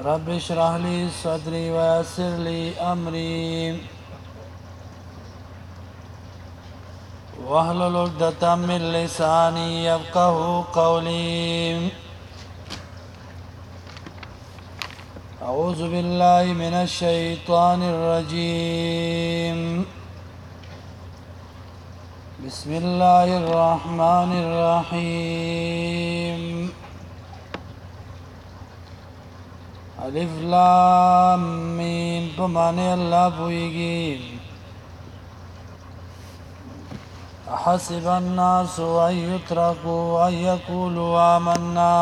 رب اشرح لي صدري ويسر لي أمري واحلل عقدة من لساني يفقه قولي. أعوذ بالله من الشيطان الرجيم. بسم الله الرحمن الرحيم. الف لام میم پمانے اللہ پوئیگی. حسب الناس ان يتركوا ان يقولوا آمنا.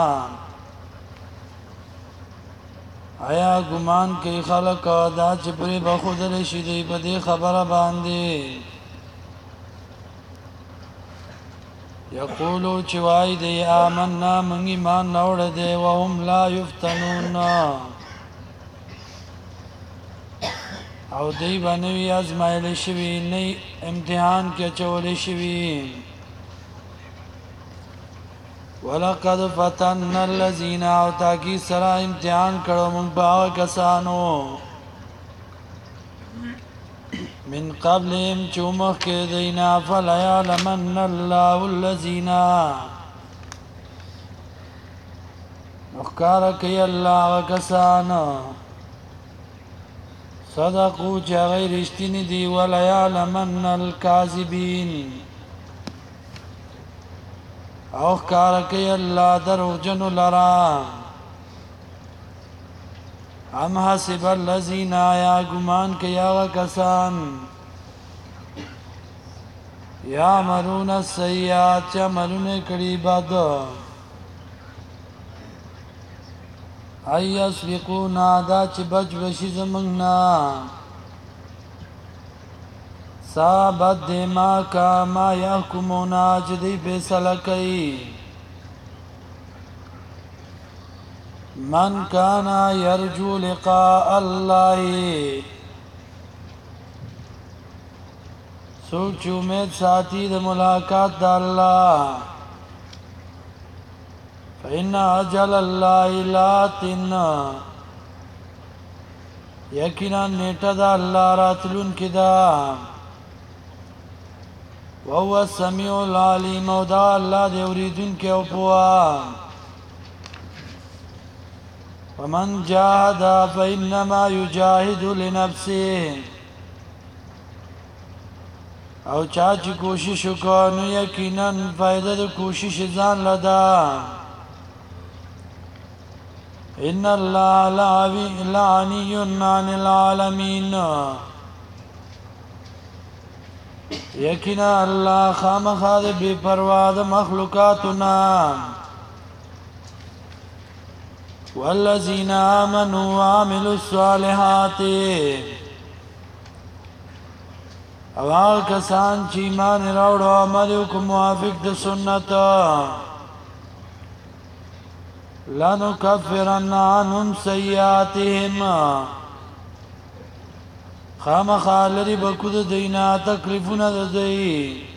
آیا گمان کوي خلق دا چې پرې بخودل شي دی په دې خبره باندې یقولو چې وای دی آمنا موږ ایمان راوړ دی وهم لا یفتنون او دی باندې ازمایل شوی نه امتحان کې چول شوی. ولقد فتنا الذين او تاکي سره امتحان کړو موږ باغ کسانو من قبلهم چومخ کې دینا فلا يعلمن الله الذين نخکار کوي الله وکسانو صدقوا چې غیر رښتینی دي ولا يعلمن الكاذبين او کار کوي الله دروغجن لرا. ام حسب الذين یا گمان کوي هغه کسان یعملون السیئات چې عملونه کړي بد ای یسبقونا دا چې بچ بشي زمونږ نه صابت دیما کا ما یحکمونا چې دی فیصله کوي. من کان یرجو لقاء الله څوک چې امید ساتي د ملاقات د الله فإن أجل الله لات یقینا نیټه د الله راتلون کې ده وهو السميع العليم او دا الله دی اوریدونکی او پوه. ومن جاهد فإنما يجاهد لنفسه او چا چې کوشش وکړ نو یقینا فائدہ د کوشش ځان لدا. ان الله لعنی عن العالمین یقینا الله خامخا د بے پروا د مخلوقاتنا. والذین آمنوا وعملوا الصالحات او هغه کسان چې ایمان راوړ او عمل وکړ موافق د سنت لنکفرن عنهم سیئاتهم خامخا لري بکود دینا تکلیفونه د دی.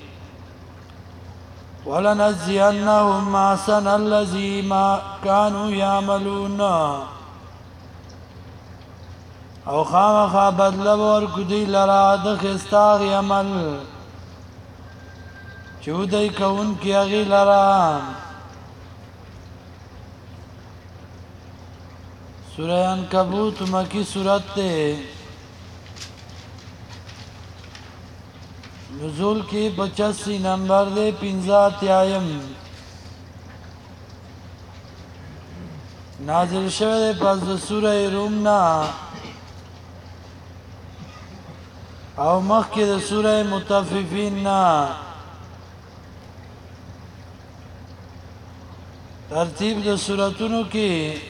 ولنجزینهم احسن الذی ما كانوا يعملون او خامخا بدل ورکو دی لرا د خستاغ عمل چودای کون کی اغي لرا. سورہ عنکبوت مکی سورت تے نزول کی 85 نمبر دے 50 آیم نازل شوه دے پس د سورہ روم نا او مخی د سورہ مطففین نا. ترتیب د سورتونو کی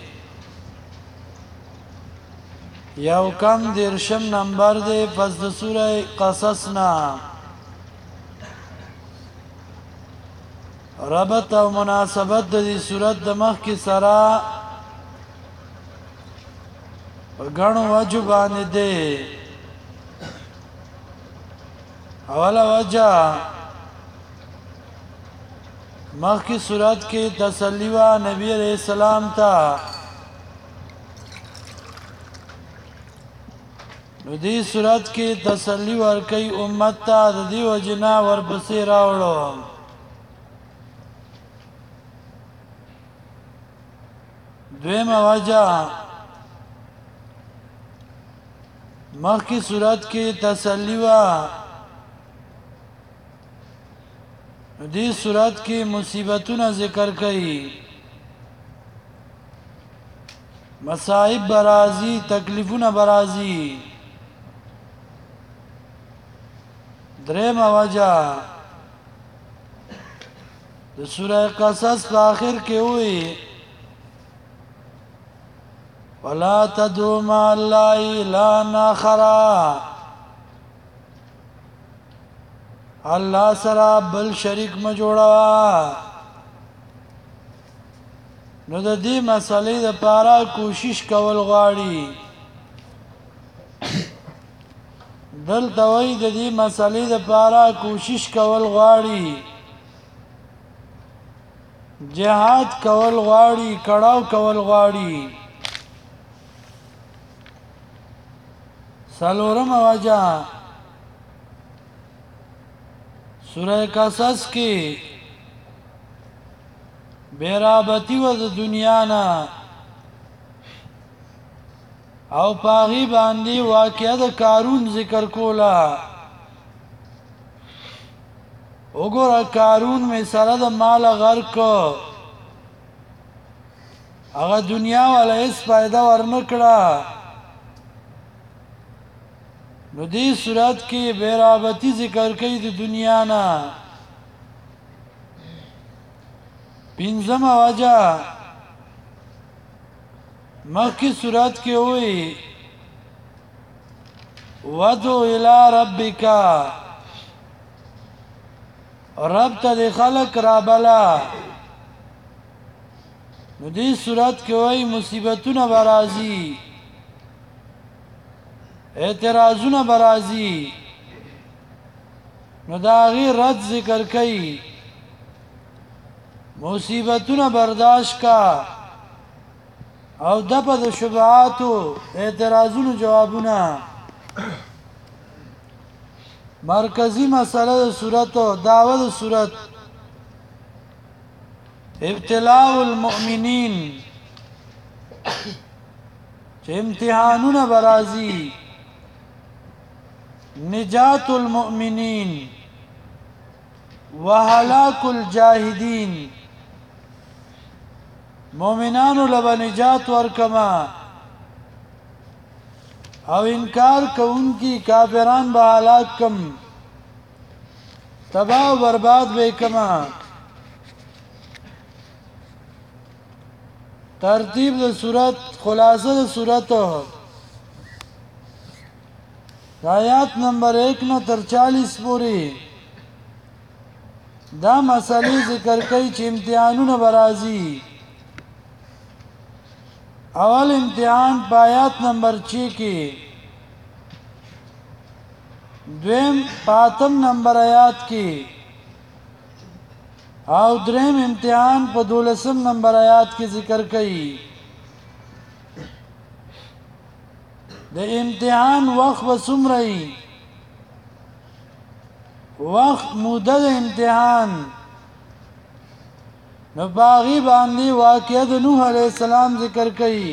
یو کم درشم نمبر دے پس د سورہ قصص نا. ربط او مناسبت د دې سورۃ د مخ کې سره غنو وجه باندې ده. اوله وجه مخ کی سورۃ کې تسلی وا نبی علیہ السلام ته نو دې صورت کې تسلی ورکړي امت ته د دې وجنا ورپسې راوړو دویمه وجه مخکې صورت کې تسلی وا دې صورت کې مصیبتونه ذکر کړي مصائب برازي تکلیفونه برازي درېمه وجه د سوره قصص په آخر کې وایي ولا تدعوا مع الله إلها آخر الله سره بل شریک م جوړوا نو د دې مسلې لپاره کوشش کول غواړي دلته وایي د دې مسلې لپاره کوشش کول غواړي جهاد کول غواړي کړاو کول غواړي څلورم وجه سوره قصص کې بیرابطی و د دنیا نه او پاغي باندې واقعه د قارون ذکر کولا وګوره قارون می سره د مال غرق هغه دنیا ولا هیڅ فائدہ ورنکړه نو دې صورت کې بیرابطی ذکر کوي د دنیا نه پنځمه وجه مخکې صورت کې وایي ودعو الى ربک رب ته د خلق را بلا نو دې صورت کې وایي مصیبتونه برازي اعتراضونه برازي نو دا غي رد ذکر کوي مصیبتونه برداشت کا او دغه د شبهاتو اعتراضونو جوابونه مرکزی مسله د صورت او دعوه د صورت ابتلاء المؤمنین چې امتحانونه برازي نجات المؤمنین وهلاك الجاهدین مومنانو لبا نجات ورکما او انکار کوونکی کافران به هلاک کم تباہ و برباد به کما ترتیب د صورت خلاصه د صورت آیات نمبر 1 نه تر 40 پورې دا مسلې ذکر کوي چې امتحانونه برازي اول امتحان په آیات نمبر 6 کې دویم پاتم نمبر آیات کې او دریم امتحان په 12 نمبر آیات کې ذکر کړي د امتحان وخت وسمري وخت موده د امتحان نو باغی باندې واقعه د نوح علیہ السلام ذکر کړي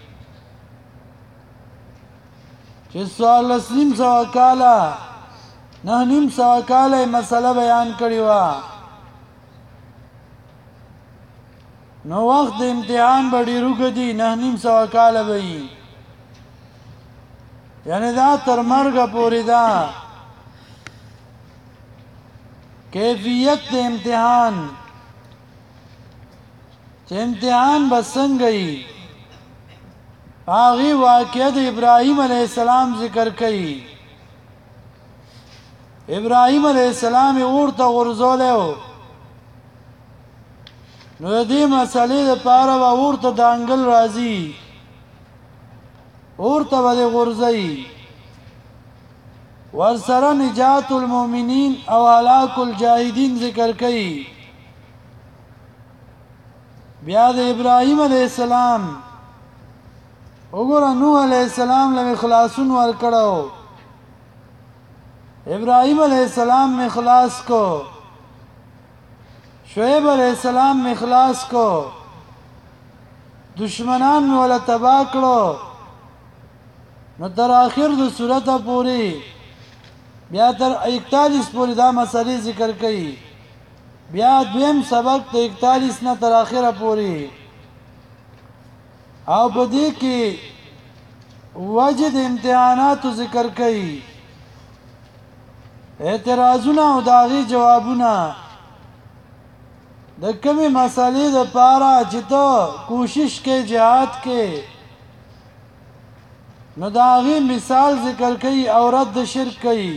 چې سوال اسلام سوا کاله نه نیم سوا کاله مسله بیان کړي وا نو وخت د امتحان بډی روګدي نه نیم سوا کاله وي یعنی دا تر مرګ پورې دا کیفیت د امتحان چې امتحان بسنګي هغه واقعه د ابراهيم عليه السلام ذکر کړي ابراهيم عليه السلام ورته ورزولیو نو دې مسلې لپاره ورته دانګل راځي ورته باندې غورځي ورسره نجات المؤمنین او هلاك الجاهدین ذکر کړي بیا د ابراهيم عليه السلام وګوره نوح علیہ السلام له خلاصون ورکړو ابراهیم علیہ السلام میں خلاص کو شعیب علیہ السلام میں خلاص کو دشمنان میں ولا تباہ کړو نو تر اخر د سورته پوری بیا تر 41 پوری دا مسلې ذکر کړي بیا دویم سبق ته 41 نه تر اخره پوری او بدی کې وجد امتحانات ذکر کړي اعتراضونه او داغي جوابونه د کومې مسلې د پاره چې ته کوشش کې جهاد کې نو داغي مثال ذکر کړي او رد شرک کړي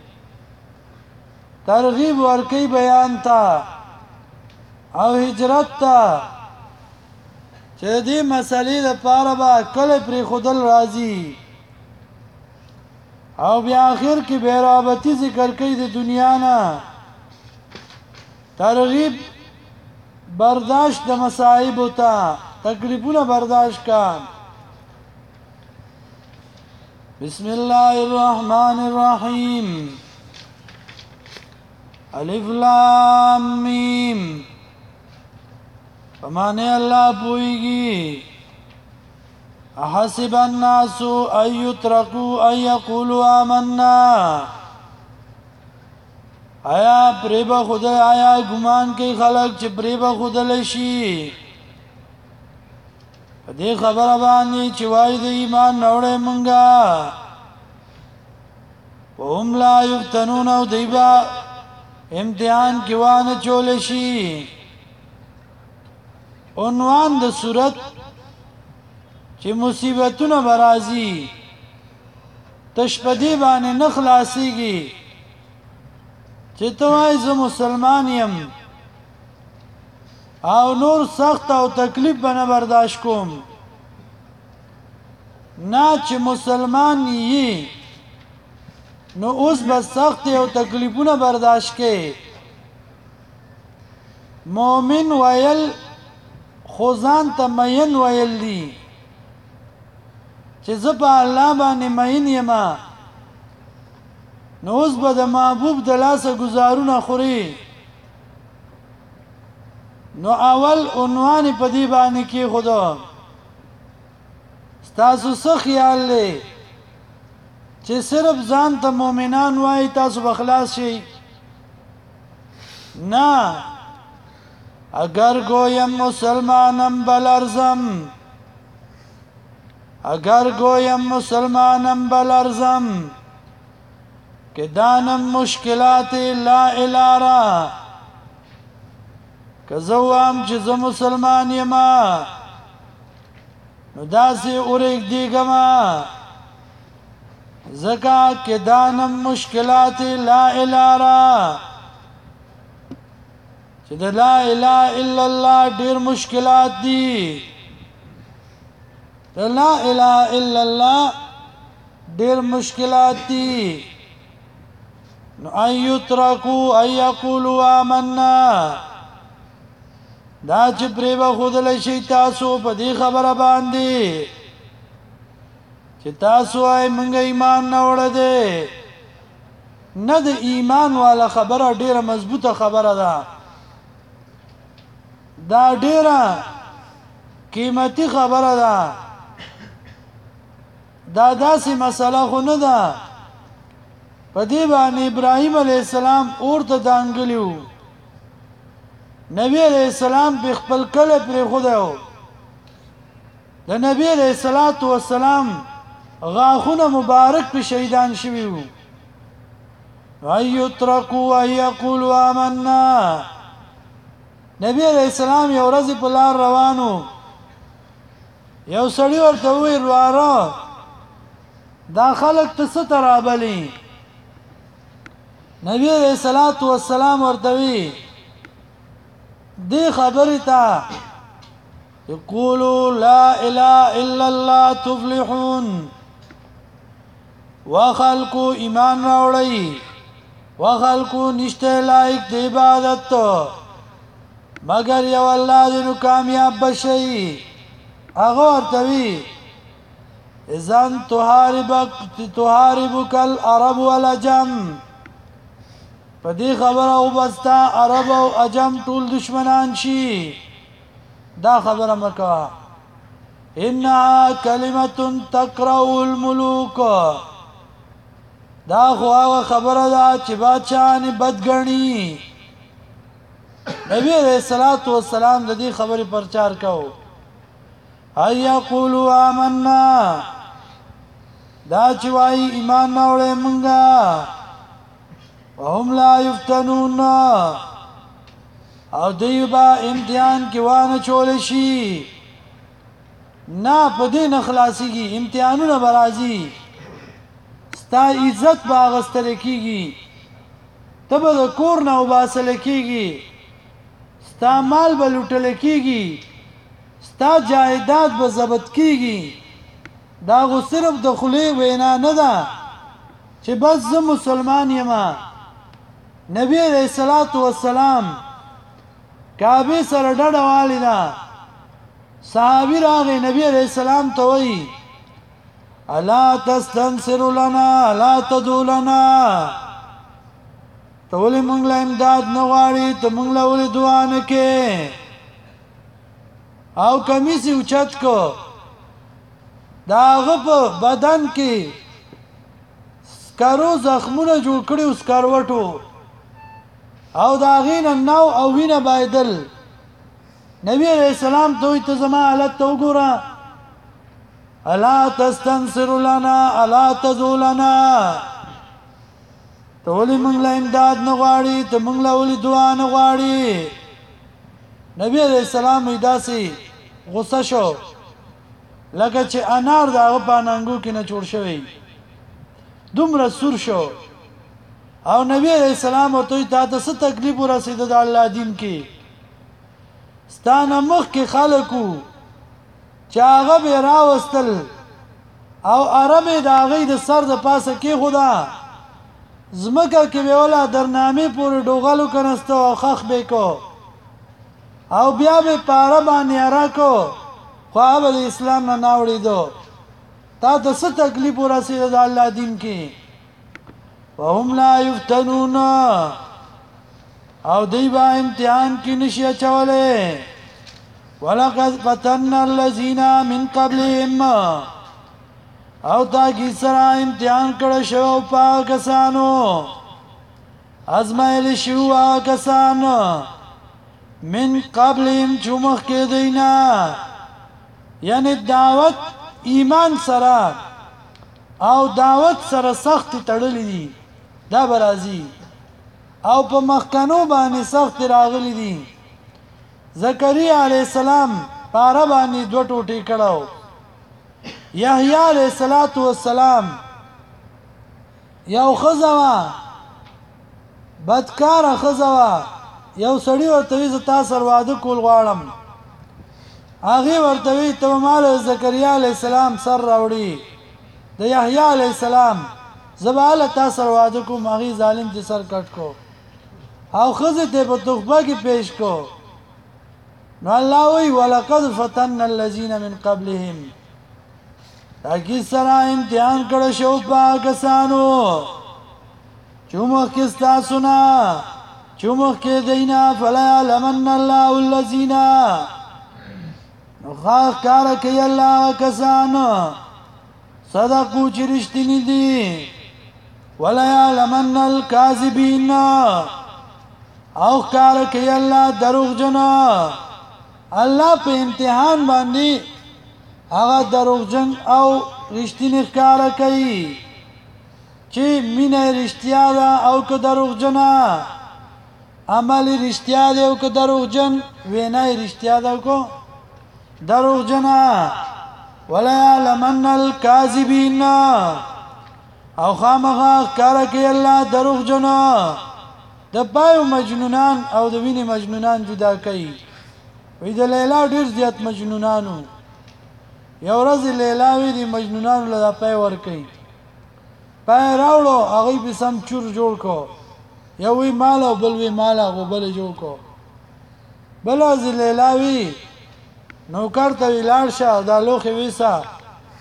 ترغیب ورکړي بیان تا او هجرت تا چې دې مسلې د پاره با کله پر خودل راضي او بیا اخر کې بیرابطی ذکر کوي د دنیا نه ترغیب برداشت د مصائب ہوتا تکلیفونه برداشت کا بسم الله الرحمن الرحیم الف لام میم فمانے اللہ پوئیگی احسب الناس ان يتركوا ان يقولوا آمنا آیا پریبا خود آیا گمان کی خلق چې پریبا خود لشي دې خبره باندې چې وای د ایمان نوړې مونږه هم لا یفتنون او دیبا امتحان کې وانه چول شي عنوان د صورت چې مصیبتونه برازي تشپدی باندې نه خلاصيږي چې توای زه مسلمان يم او نور سخت او تکلیف باندې برداشت کوم نه چې مسلمان یې نو اوس بس سخت او تکلیفونه برداشت کې مؤمن ویل خوزان ته مین ویل دي چې زه په الله باندې مین یم نو اوس به د محبوب د لاسه گزارونه خوري نو اول عنوان په دې باندې کې خدا تاسو څه خیال لې چې صرف ځان ته مؤمنان وای تاسو بخلاص شي نه اگر گویم مسلمانم بلرزم اگر گویم مسلمانم بلرزم که دانم مشکلات لا الارا که زوام چې زه مسلمان یم نو داسې اورېږ دیګما زکا که دانم مشکلات لا الارا چې د لا اله الا الله ډېر مشکلات دي د لا اله الا الله ډېر مشکلات دي نو ان یترکو ان یقولوا آمنا دا چې پریبا خودل شي تاسو په دې خبره باندې چې تاسو یې مونږ ایمان نه وړه نه د ایمان والا خبره ډیره مضبوطه خبره ده دا ډیره قیمتي خبره ده دا داسې مسله خو نه ده په دې باندې ابراهیم علیه السلام اورته دانګلیو نبی علیہ السلام په خپل کله پر خدایو د نبی علیہ الصلوۃ والسلام غاخونه مبارک په شهیدان شوی وو ايتركوا ايقولوا آمنا نبی علیہ السلام یو ورځ په لار روانو یو سړی ورته وی واره دا خلک ته سترابلی نبی علیہ الصلوۃ والسلام ورته وی دی خبری تا یقولوا لا اله الا الله تفلحون وخلقوا ایمان راوړی وخلقوا نشته لایق دی عبادت مگر یو الله دې نو کامیاب بشي هغه ورته وی اذن تحاربك العرب والعجم په دې خبره وبستا عرب او عجم ټول دشمنان شي دا خبره مکه انها کلمه تقرأ الملوک دا خو هغه خبره ده چې بادشاہان بدګنی نبی علیہ الصلوۃ والسلام د دې خبرې پرچار کاو اي يقولوا آمنا دا چې وایي ایمان راوړې مونږه وهم لا یفتنون او دوی با امتحان کې وانه چول شي نه په دې نه خلاصيږي امتحانونه برازي ستا عزت با غستل کیږي تبه د کور نه وباسل کیږي ستا مال به لوټل کیږي ستا جایداد به ضبط کیږي دا غو صرف د خلی وینا نه ده چې بس زه مسلمان یم نبی علیہ الصلوۃ والسلام کعبه سره ډډه والیدا صحابي راغی نبی علیہ السلام ته وی الا تستنصر لنا لا تدعو لنا ته ولې مونږ له امداد نه غواړي ته مونږ له ولې دعا نه کې او کمیس اوچت کو دا غپ بدن کې سکارو زخمونه جوړ کړي سکاروټو او دا غین نو او وینه بایدل نبی علیہ السلام دوی ته زما حالت ته وګوره الا تستنصر لنا الا تدعو لنا ته ولې مونږ له امداد نه غواړي ته مونږ له ولې دعا نه غواړي نبی علیہ السلام ایداسي غصه شو لکه چې انار دا په نانګو کې نه جوړ شوی دومره سور شو او نبی علیہ السلام ته ته څه تکلیف ورسید د الله دین کې ستانه مخ کې خلکو چې هغه به راوستل او عربه دا غي د سر د پاسه کې خدا زمکه کې به ولا درنامه پورې ډوغالو کنهسته او خخ به کو او بیا به پاره باندې راکو خو به د اسلام نه ناوړي دو تا ته څه تکلیف ورسید د الله دین کې وهم لا یفتنون او دی با امتحان کی نشی چوله ولقد فتنا الذين من قبلهم او تا کی سرا امتحان کړه شو پاکستانو ازمایل شو پاکستان من قبلهم چمخ کې دینا یعنی دعوت ایمان سره او دعوت سره سخت تړلې دي دا برازي او په مخکنو باندې سخت راغلي دي زکریا علیہ السلام پاره باندې دوه ټوټې کړهو یحیی علیہ السلام یو خزوا بدکار خزوا یو سړی ورته وی زتا سره واده کول غواړم هغه ورته وی ته مال زکریا علیہ السلام سر راوړي د یحیی علیہ السلام زباله تاسو سره واده کوم هغه ظالم دې سر کټ کو او خزه ته په توخبه کې پیش کو نو الله وی ولقد فتنا الذين من قبلهم اکی سره امتحان کړه شو پاکستانو چومخ کې تاسو نه چومخ کې دینا فلا لمن الله الذين غاخ کار کوي الله کسانو صدقو چې رښتینی دي ولا يعلمن الكاذبين او کار کوي الله دروغ جنا الله په امتحان باندې هغه دروغجن او رښتینی کار کوي چې مینه رښتیا ده او که دروغجنا عمل رښتیا ده او که دروغجن وینا رښتیا ده او که دروغجنا ولا يعلمن الكاذبين او خامخا کار کوي الله دروغجنا د پایو مجنونان او د ویني مجنونان جدا کوي وې د لیلا ډیر زیات مجنونانو یو ورځ لیلا وی دي مجنونانو له پای ور کوي پای راوړو هغه به سم چور جوړ کو یو وی مال او بل وی مال او بل جوړ کو بل از لیلا وی نوکر ته ویلار شه دا لوخه ویسا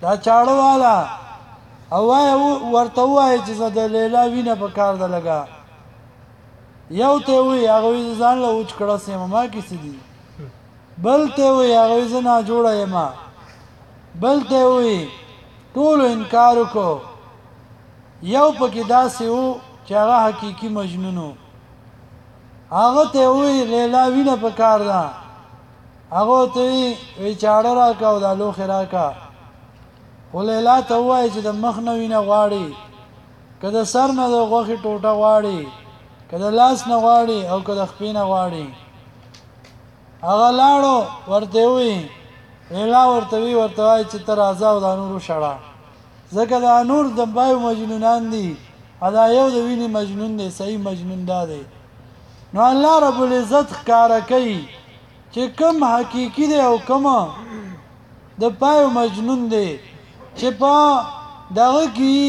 دا چاړه والا او ورته وایي چې زه د لیلا وینه په کار ده لګا یو ته وی هغه ځان له اوچ کړه سم ما کې سدي بل ته وی هغه زنا جوړه یما بل ته وی ټول انکار وکړو یو پکې داسې وو چې هغه حقيقي مجنون وو هغه ته وی لیلا وینه په کار ده هغه ته وی چاړه راکا او د لوخ راکا ولیلا ته وای چې د مخ نه وینه غواړي کله سر نه د غوخي ټوټه غواړي کله لاس نه غواړي او کله خپې نه غواړي هغه لاړو ورته وی لیلا ورته وای چې تر ازاو د نور شړه ځکه د نور د بایو مجنونان دي ادا یو د ویني مجنون دی صحیح مجنون دی نو الله رب العزت ښکارا کوي چې کوم حقيقي دی او کوم د پایو مجنون دی چې په دغه کې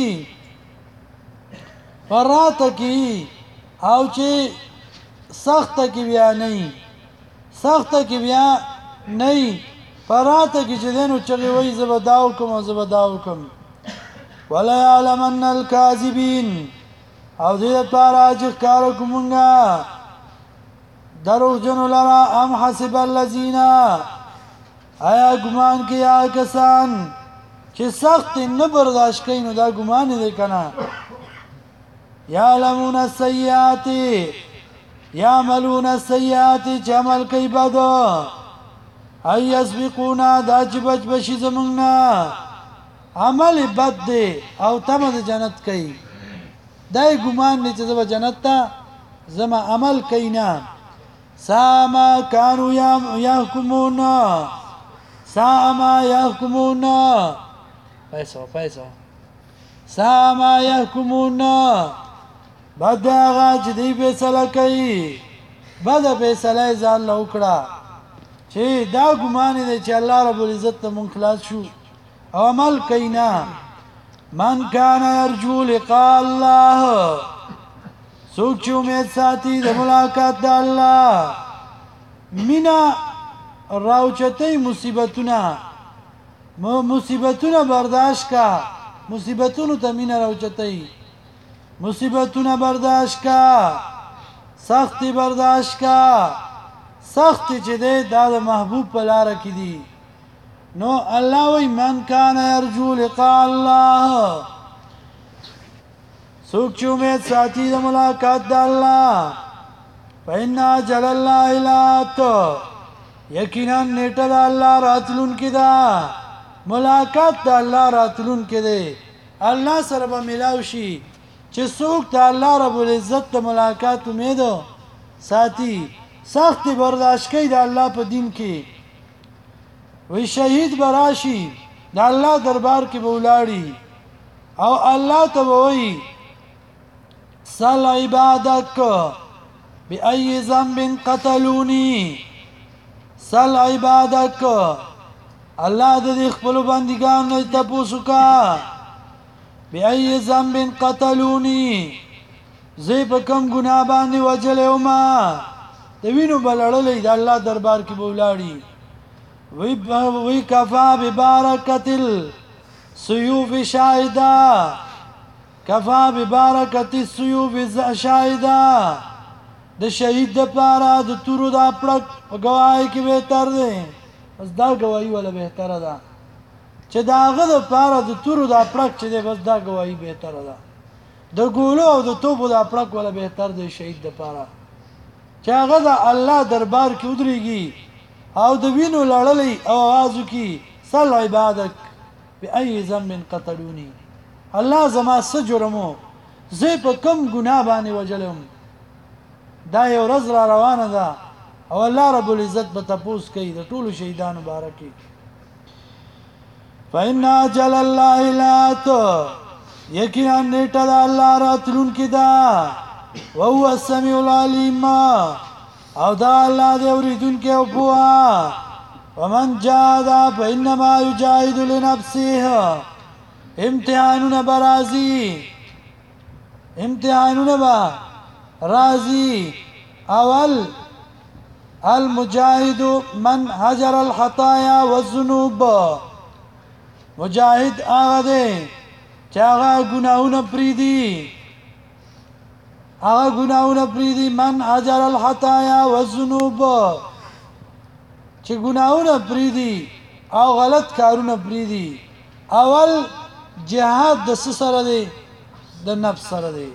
پراته کې او چې سخت کې بیا نه سخت کې بیا نه پراته کې چې دنو چغي وای زبداو کوم ولا يعلمن الكاذبين او دې لپاره چې کار کومنګا درو جن لرا ام حسب الذين آیا ګمان کې یا کسان چې سخت نه برداشت کوي نو دا ګمان دی کنه یعلمون السیئات یعملون السیئات چې عمل کوي بد ای یسبقونا دا چې بچ زمونږ عمل بد دی او تمه د جنت کوي دای ګمان نه چې زما جنت ته زما عمل کوي نه ساما کانوا یحکمون ساما یحکمون پیسو ساما یحکمون بعد هغه چې دی فیصله کوي بعد فیصله ځان له وکړه چې دا ګمان دی چې الله رب العزت ته مونږ خلاص شو او عمل کینا من کان یرجو لقاء الله سوچ چې امید ساتي د ملاقات د الله مینا راوچتې مصیبتونه برداشت کا مصیبتونو ته مینا راوچتې مصیبتونه برداشت کا سختی برداشت کا سختی چې ده د محبوب په لار کې دي نو الله وی من کان یرجو لقاء الله سوک چې امید ساتي د ملاقات د الله فإن أجل الله لآت یقینا نیټه د الله راتلون کې ده ملاقات د الله راتلون کې ده الله سره به ملاو شي چې څوک د الله رب العزت د ملاقات امید ساتي سخت برداشت کوي د الله په دین کې وی شهید براشي د الله دربار کې بولاړي او الله ته وایي سل عبادك بأي ذنب قتلوني سل عبادك الله دې خپل بندګانو ته پوښوکا بأي ذنب قتلوني زه په کوم ګناه باندې وجلې ما د وینو بلړلې د الله دربار کې بولاړي وی کفا ببرکت السيوف شاهدا کفا ببرکت السيوف شاهدا د شهید د پاره د تورو د پړک گواهی کې بهتر دی بس دا گواهی ولا بهتره ده چې داغه د پاره د تورو د پړک چې دی بس دا گواهی بهتره ده د ګولو او د توپو د پړک ولا بهتر دی شهید د پاره چې هغه د الله دربار کې ودرېږي او د وینو لړلې او आवाज وکي صل عبادك بأي ذنب قتلوني الله زما سجرمو زه په کم ګناه باندې وجلم دا یو ورځ را روانه ده او الله رب العزت به تاسو کوي د ټولو شهیدانو مبارکي فإن أجل الله لآت یقینا نیټه د الله راتلون کې ده وهو السميع العليم او دا الله دې اوریدونکو او بوا ومن جاهد فإنما يجاهد لنفسه امتحانونه برازي اول المجاهد من هجر الخطايا والذنوب مجاهد هغه دی چې هغه ګناهونه پرېږدي هغه ګناهونه پرېږدي من هجر الخطایا والذنوب چې ګناهونه پرېږدي او غلط کارونه پرېږدي اول جهاد د څه سره دی د نفس سره دی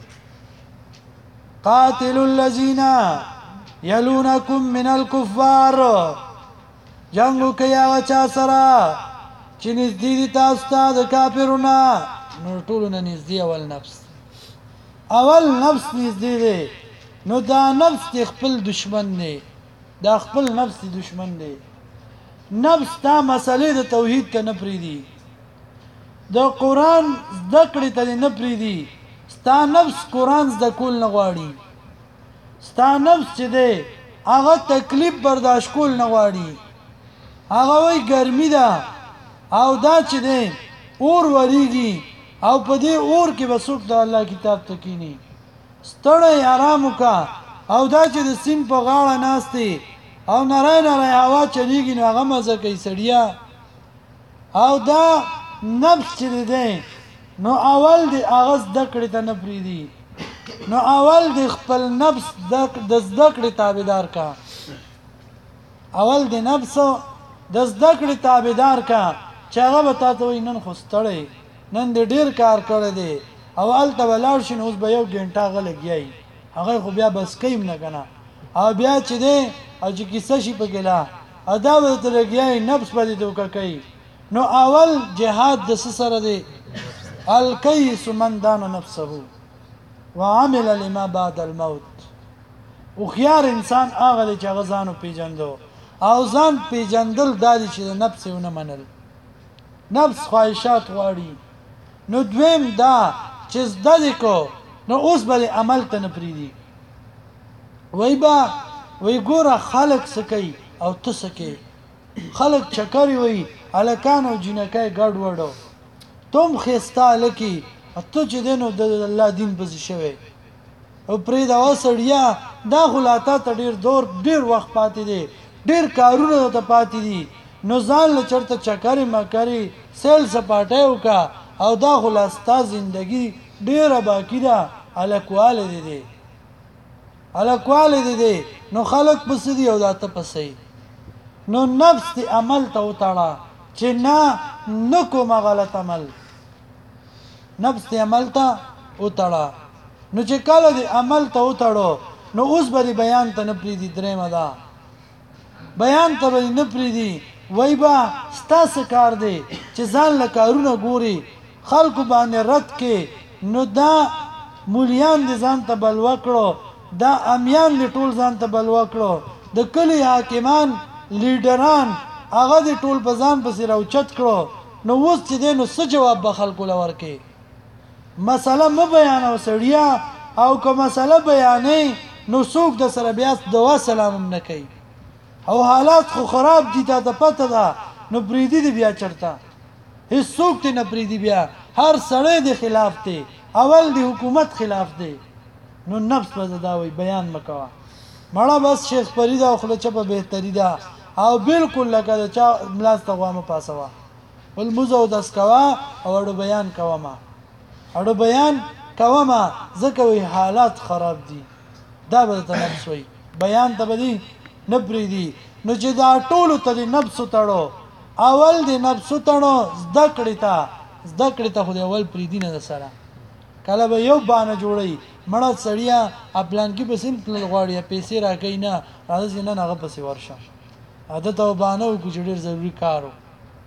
قاتل الذين يلونكم من الكفار جنگو کوي هغه چا سره چې نږدې دي تاسو ته د کافرونه نو ټولو نه نږدې اول نفس نږدې دی نو دا نفس دی خپل دشمن دی دا خپل نفس دی دشمن دی نفس دا مسئلې د توحید ته نه پرېږدي د قرآن زده کړې ته نه پرېږدي ستا نفس قرآن زده کول نه غواړي ستا نفس چې دی هغه تکلیف برداشت کول نه غواړي هغه وایي ګرمي ده او دا چې دی اور وریږي او په دې اور کې به څوک د الله کتاب ته کښېني ستړی آرام وکړه او دا چې د سیند په غاړه ناست دی او نری نری هوا چلیږي نو هغه مزه کوي سړیا او دا نفس چې دی نو اول دی هغه زده کړې ته نه پرېږدي نو اول دی خپل نفس د زده کړې تابعدار کا اول دی نفس د زده کړې تابعدار کا چې هغه به تا ته وایي نن خو ستړی نن دې ډېر کار کړی دی او هلته به لاړ شي نو اوس به 1 ګنټه هغه لګیایي هغه خو بیا بس کوي نه که نه او بیا چې دی او چې کیسه شي پکې لا او دا به درته لګیایي نفس به دې دوکه کوي نو اول جهاد د څه سره دی الکیس من دان نفسه وعمل لما بعد الموت هوښیار انسان هغه دی چې هغه ځان وپېژندو او ځان پېژندل دا دی چې د نفس یې ونه منل نفس خواهشات غواړي نو دویم دا چې زده دې کو نو اوس به عمل ته نه پرېږدي وایي ګوره خلک څه کوي او ته څه کوې خلک چکرې وایي هلکان او جینکۍ ګډ وډو تم ښایسته هلکې ته چې دی نو د الله دین پسې شوی او پرېږده سړیا دا خو لا تا ته ډېر وخت پاتې دی ډېر کارونه درته پاتې دي نو ځان له چېرته چکرې مکرې سیل سپاټی وکړه او دا خو لا ستا زندګي ډېره باقي ده هلکوالی دې دی هلکوالی دې دی نو خلک پسې دي او دا ته پسې نو نفس دې عمل ته وتړه چې نه کومه غلط عمل نفس دې عمل ته وتړه نو چې کله دې عمل ته وتړو نو اوس به دې بیان ته نه پرېږدي درېیمه ده بیان ته به نه پرېږدي وای با ستاسو کار دی چې ځان له کارونه ګوري خلکو باندې رد کې نو دا مولیان دې ځان ته بلوه کړو دا امیان دې ټول ځان ته بلوه کړو د کلي حاکمان لیډران هغه دې ټول په ځان پسې راوچت کړو نو اوس چې دی نو څه جواب به خلکو له ورکې مسله مه بیانوه سړیا او که مسله بیانې نو څوک د سره بیا دعا سلام هم نه کوي او حالات خو خراب دي تا ته پته ده نو پرېږدي دي بیا چرته هېڅوک دې نه پرېږدي بیا هر سړی د خلاف دی اول د حکومت خلاف دی نو نفس به دا وایي بیان مه کوه مړه بس شیخ فرید او خوله چپه بهتري ده او بالکل لکه د چا ملاس ته غوا مه پاسوه ولموز اودس کوه او اړو بیان کوه ما اړو بیان کوه ما ځکه وایي حالات خراب دي دا به درته نفس وایي بیان ته به دي نه پرېږدي نو چې دا ټولو ته د نفس وتړو اول د نفس وتړو زده کړې ته خو د اول پرېږدي نه د سره کله به یو بانه جوړوي مړه سړیا پلانکي پسې هم تلل غواړي پیسې راکوي نه راځي نن هغه پسې ورشه عادت او بانه وکړو چې ډېر ضروري کار و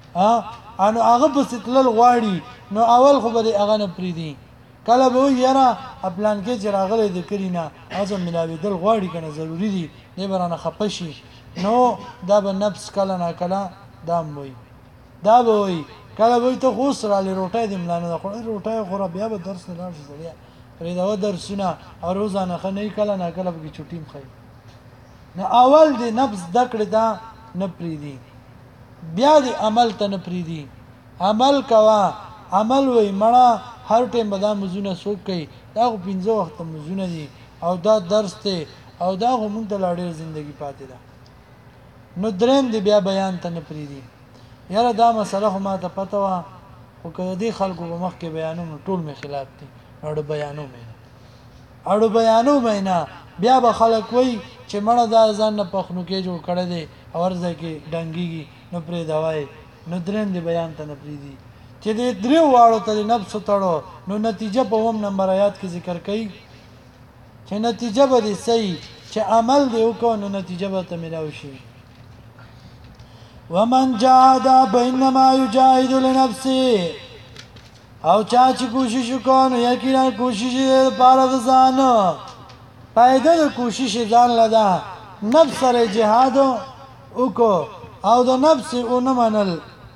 نو هغه پسې تلل غواړي نو اول خو به د هغه نه پرېږدي کله به وایي یاره پلانکي چې راغلی د کلي نه هغه ملاوېدل غواړي که نه ضروري دي دی به رانه خفه شي نو دا به نفس کله ناکله دا هم وایي کله به وایي ته خو اوس رالې روټۍ دې ملا نه ده خوړی روټۍ خوره بیا به درس نه لاړ شي سړیا پرېږدوه درسونه او روزانه ښه نه وي کله ناکله پکې چوټي هم ښایي نو اول د نفس زده کړې ته نه پرېږدي بیا د عمل ته نه پرېږدي عمل کوه عمل وایي مړه هر ټایم به دا مزونه څوک کوي دا خو 5 وخته مزونه دي او دا درس دی او دا خو مونږ ته لا ډېر زندګي پاتې ده نو درېیم دی بیا بیان ته نه پرېږدي یاره دا مسله خو ما ته پته وه خو که دې خلکو په مخ کې بیانوم ټول مې خلاف دي اړو بیانو مې نه بیا به خلک وایي چې مړه دا ځان نه پخنوکې جوړ کړی دی او هر ځای کې ډنګېږي نو پرېږده وایي نو درېم دې بیان ته نه پرېږدي چې دې درېو واړو ته دې نفس وتړو نو نتیجه په اووم نمبر آیات کې ذکر کوي چې نتیجه به دې صحیح چې عمل دې وکړو نو نتیجه به ته میلاو شي ومن جاهد فإنما يجاهد لنفسه او چا چې کوشش وکړو نو یقینا کوشش دې لپاره د ځان فائدہ د کوشش ځان لدا نفس سره جهاد وکړو او د نفس اون منل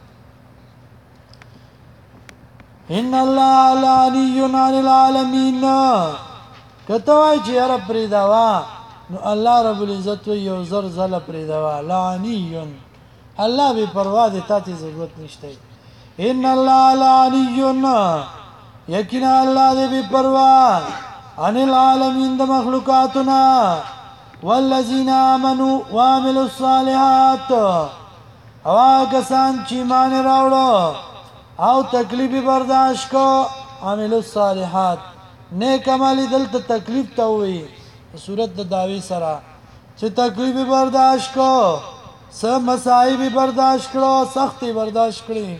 ان الله لعنی عن العالمین کته وای چې رب پریداوا نو الله رب العزت یو زر زل پریداوا لعنی الله به پروا دې ته ضرورت نشته ان الله لعنی یقینا الله دې به پروا عن العالمین د مخلوقاتنا والذین آمنوا وعملوا الصالحات او کسان چې ایمان راوړو او تکلیف برداشت کو عملوا الصالحات نیک عمل دلته تکلیف ته وي صورت د داوی سره چې تکلیف برداشت کو سب مصائب برداشت کړو سختی برداشت کړی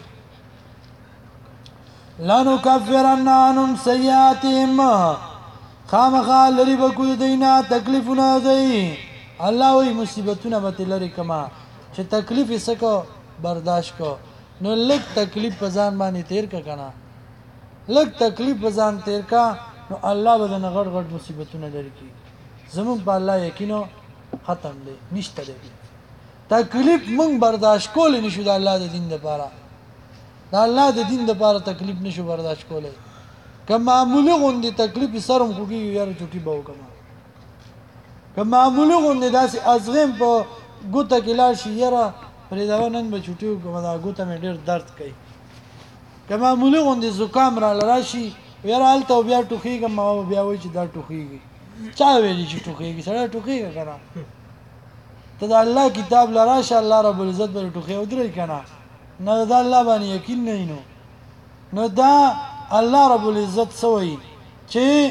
لانو کفرن عنهم سیئاتهم خامخا لري بکو دینا تکلیفونه دی الله وی مصیبتونه به لري کما چې تکلیف یې سکو برداشت کو نو لږ تکلیف په ځان باندې تیر کا کنه لږ تکلیف په ځان تیر کا نو الله به نه غړ غړ مصیبتونه لري کی زمون په الله یقینو ختم دی نشته دی تکلیف مونږ برداشت کول نشو د الله د دین لپاره د الله د دین لپاره تکلیف نشو برداشت کولای که معمولی غوندې تکلیف سرم خوږي یاره چوټي به وکړم که معمولی غوندې داسې ازغم په ګوته کې لاړ شي یاره پرېداوه نن به چوټي وکړم دا ګوته مې ډېر درد کوي که معمولی غوندې زکام راله راشي یاره هلته بیا ټوخېږم ما بیا وایي چې دا ټوخېږي چا ویلي چې ټوخېږي سړی ټوخېږي که نه ته د الله کتاب لراشه الله رب العزت به ټوخې ودرې که نه نه دا الله باندې یقین نه نو دا الله رب العزت سوئی چې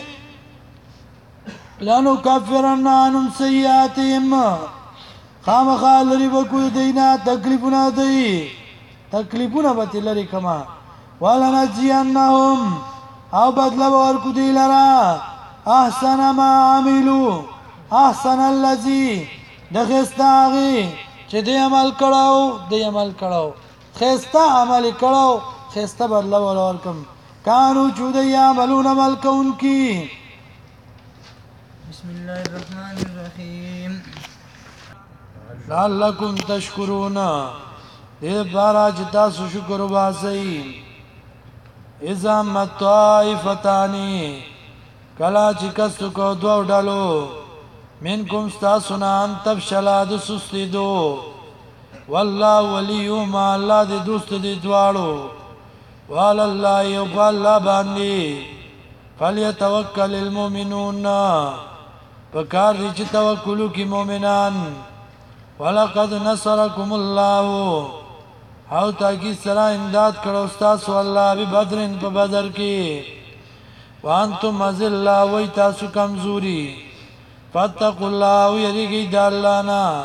لانو کافرن عنهم سیئاتهم خامخا لري بکو دینا تکلیفونه دی تکلیفونه به لري کما ولنجزینهم او بدل ورکو دی لرا احسن ما عملو احسن الذی دغستاغي چې دی عمل کړو خستا عمل کړو خستا بدل ورکم کانو چود یعملون عمل کونکی بسم الله الرحمن الرحیم لعلکم تشکرون دې بارا چې تاسو شکر وباسئ اذا مطائفتانی کلا چې کستو کو دوه ډالو منکم استاسنا ان تبشلا د سستیدو والله ولیهما الله دې دوست دې دواړو وعلى الله يقال باندې فليتوكل المؤمنون فکار دي چې توکل کوي مؤمنان ولقد نصركم الله او تاکي سره امداد کړو تاسو الله به بدرن په بدر کې وانتم ذل و تاسو کمزوري فتقوا الله يريږي د الله نه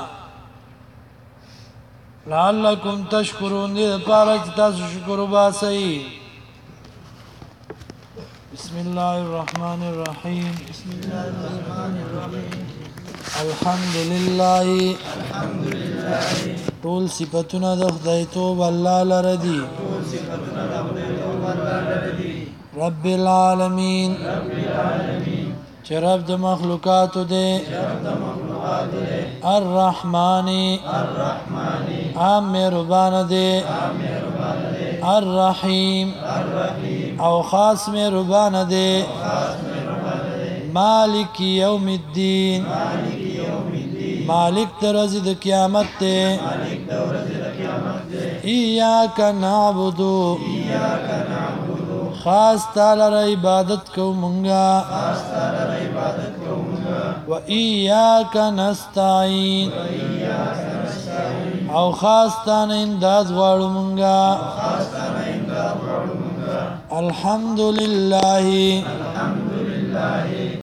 لعلکم تشکرون دې لپاره چې تاسو شکر وباسئ بسم الله الرحمن الرحیم بسم الله الرحمن الرحیم الحمد لله ټول صفاتونه د خدای توب الله لره دي رب العالمین چې رب د مخلوقات دی الرحمن عام مهربان دی الرحیم او خاص مهربان دی مالک یوم الدین مالک درځ د قیامت ته ایاک نعبد خاص تعالی عبادت کو مونږه و ایاک نستعين او خاص تانه امداد غواړو مونږه الحمدلله